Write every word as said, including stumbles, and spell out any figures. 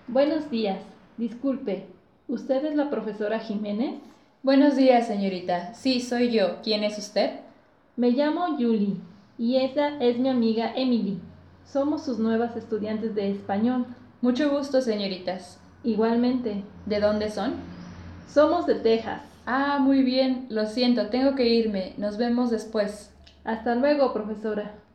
Buenos días. Disculpe, ¿usted es la profesora Jiménez? Buenos días, señorita. Sí, soy yo. ¿Quién es usted? Me llamo Julie y esa es mi amiga Emily. Somos sus nuevas estudiantes de español. Mucho gusto, señoritas. Igualmente. ¿De dónde son? Somos de Texas. Ah, muy bien. Lo siento, tengo que irme. Nos vemos después. Hasta luego, profesora.